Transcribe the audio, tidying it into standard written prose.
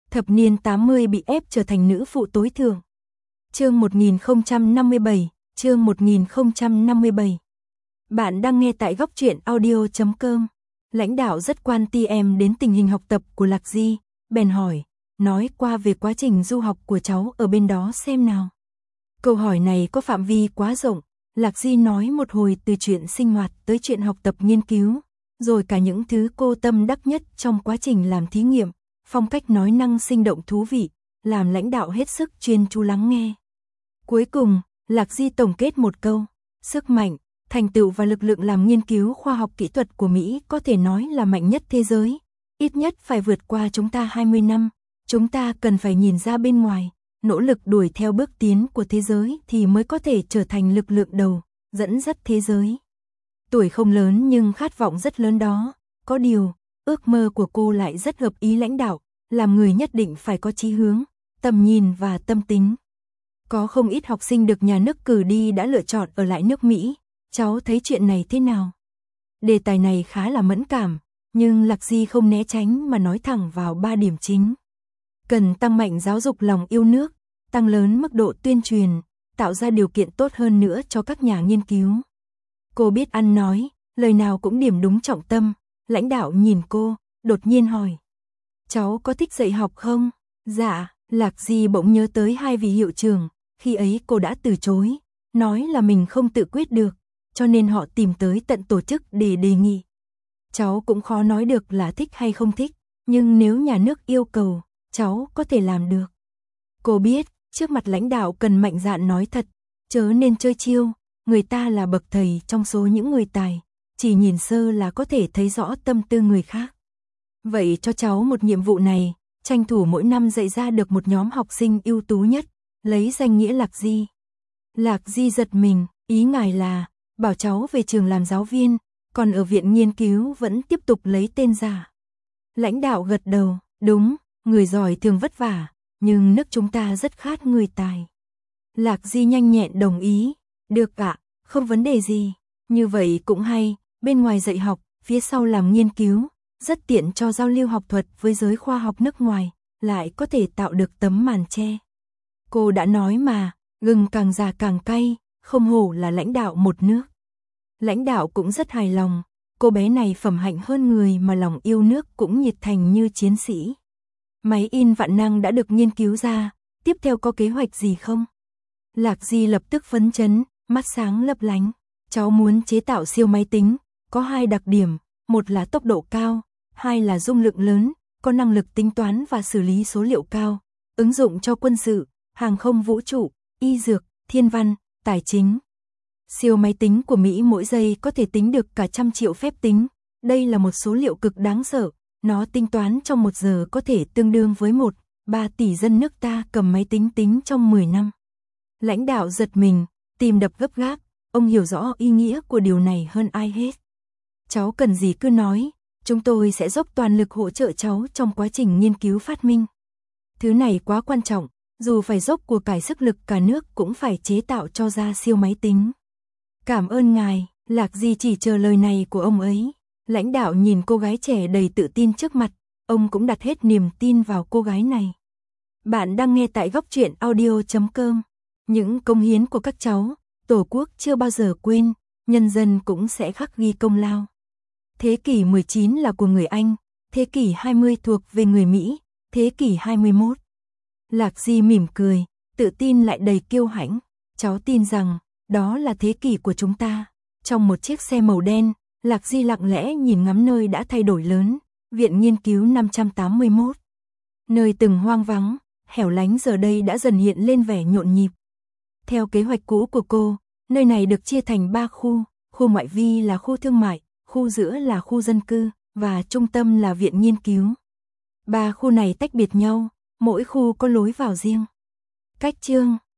Thập niên 80 bị ép trở thành nữ phụ tối thượng. Chương 1057, chương 1057. Bạn đang nghe tại góc truyện audio.com. Lãnh đạo rất quan tâm đến tình hình học tập của Lạc Di, bèn hỏi, nói qua về quá trình du học của cháu ở bên đó xem nào. Câu hỏi này có phạm vi quá rộng, Lạc Di nói một hồi từ chuyện sinh hoạt tới chuyện học tập nghiên cứu, rồi cả những thứ cô tâm đắc nhất trong quá trình làm thí nghiệm, phong cách nói năng sinh động thú vị, làm lãnh đạo hết sức chuyên chú lắng nghe. Cuối cùng, Lạc Di tổng kết một câu, sức mạnh, thành tựu và lực lượng làm nghiên cứu khoa học kỹ thuật của Mỹ có thể nói là mạnh nhất thế giới, ít nhất phải vượt qua chúng ta 20 năm, chúng ta cần phải nhìn ra bên ngoài, nỗ lực đuổi theo bước tiến của thế giới thì mới có thể trở thành lực lượng đầu, dẫn dắt thế giới. Tuổi không lớn nhưng khát vọng rất lớn đó, có điều, ước mơ của cô lại rất hợp ý lãnh đạo, làm người nhất định phải có chí hướng, tầm nhìn và tâm tính. Có không ít học sinh được nhà nước cử đi đã lựa chọn ở lại nước Mỹ, cháu thấy chuyện này thế nào? Đề tài này khá là mẫn cảm, nhưng Lạc Di không né tránh mà nói thẳng vào 3 điểm chính. Cần tăng mạnh giáo dục lòng yêu nước, tăng lớn mức độ tuyên truyền, tạo ra điều kiện tốt hơn nữa cho các nhà nghiên cứu. Cô biết ăn nói, lời nào cũng điểm đúng trọng tâm, lãnh đạo nhìn cô, đột nhiên hỏi. Cháu có thích dạy học không? Dạ, Lạc Di bỗng nhớ tới 2 vị hiệu trưởng, khi ấy cô đã từ chối, nói là mình không tự quyết được, cho nên họ tìm tới tận tổ chức để đề nghị. Cháu cũng khó nói được là thích hay không thích, nhưng nếu nhà nước yêu cầu, cháu có thể làm được. Cô biết, trước mặt lãnh đạo cần mạnh dạn nói thật, chớ nên chơi chiêu, người ta là bậc thầy trong số những người tài, chỉ nhìn sơ là có thể thấy rõ tâm tư người khác. Vậy cho cháu một nhiệm vụ này, tranh thủ mỗi năm dạy ra được một nhóm học sinh ưu tú nhất, lấy danh nghĩa Lạc Di. Lạc Di giật mình, ý ngài là, bảo cháu về trường làm giáo viên, còn ở viện nghiên cứu vẫn tiếp tục lấy tên giả. Lãnh đạo gật đầu, đúng, người giỏi thường vất vả, nhưng nước chúng ta rất khát người tài. Lạc Di nhanh nhẹn đồng ý, được ạ, không vấn đề gì, như vậy cũng hay, bên ngoài dạy học, phía sau làm nghiên cứu, rất tiện cho giao lưu học thuật với giới khoa học nước ngoài, lại có thể tạo được tấm màn che. Cô đã nói mà, gừng càng già càng cay, không hổ là lãnh đạo một nước. Lãnh đạo cũng rất hài lòng, cô bé này phẩm hạnh hơn người mà lòng yêu nước cũng nhiệt thành như chiến sĩ. Máy in vạn năng đã được nghiên cứu ra, tiếp theo có kế hoạch gì không? Lạc Di lập tức phấn chấn, mắt sáng lấp lánh. Cháu muốn chế tạo siêu máy tính, có 2 đặc điểm, một là tốc độ cao, 2 là dung lượng lớn, có năng lực tính toán và xử lý số liệu cao, ứng dụng cho quân sự, hàng không vũ trụ, y dược, thiên văn, tài chính. Siêu máy tính của Mỹ mỗi giây có thể tính được cả 100 triệu phép tính, đây là một số liệu cực đáng sợ, nó tính toán trong 1 giờ có thể tương đương với 1,3 tỷ dân nước ta cầm máy tính tính trong 10 năm. Lãnh đạo giật mình, tim đập gấp gáp, ông hiểu rõ ý nghĩa của điều này hơn ai hết. Cháu cần gì cứ nói, chúng tôi sẽ dốc toàn lực hỗ trợ cháu trong quá trình nghiên cứu phát minh. Thứ này quá quan trọng, dù phải dốc của cải sức lực cả nước cũng phải chế tạo cho ra siêu máy tính. Cảm ơn ngài, Lạc Di chỉ chờ lời này của ông ấy. Lãnh đạo nhìn cô gái trẻ đầy tự tin trước mặt, ông cũng đặt hết niềm tin vào cô gái này. Bạn đang nghe tại góc truyện audio.com. Những công hiến của các cháu, Tổ quốc chưa bao giờ quên, nhân dân cũng sẽ khắc ghi công lao. Thế kỷ 19 là của người Anh, thế kỷ 20 thuộc về người Mỹ, thế kỷ 21. Lạc Di mỉm cười, tự tin lại đầy kiêu hãnh. Cháu tin rằng, đó là thế kỷ của chúng ta. Trong một chiếc xe màu đen, Lạc Di lặng lẽ nhìn ngắm nơi đã thay đổi lớn, Viện Nghiên cứu 581. Nơi từng hoang vắng, hẻo lánh giờ đây đã dần hiện lên vẻ nhộn nhịp. Theo kế hoạch cũ của cô, nơi này được chia thành 3 khu, khu ngoại vi là khu thương mại, khu giữa là khu dân cư, và trung tâm là viện nghiên cứu. 3 khu này tách biệt nhau, mỗi khu có lối vào riêng. Cách chương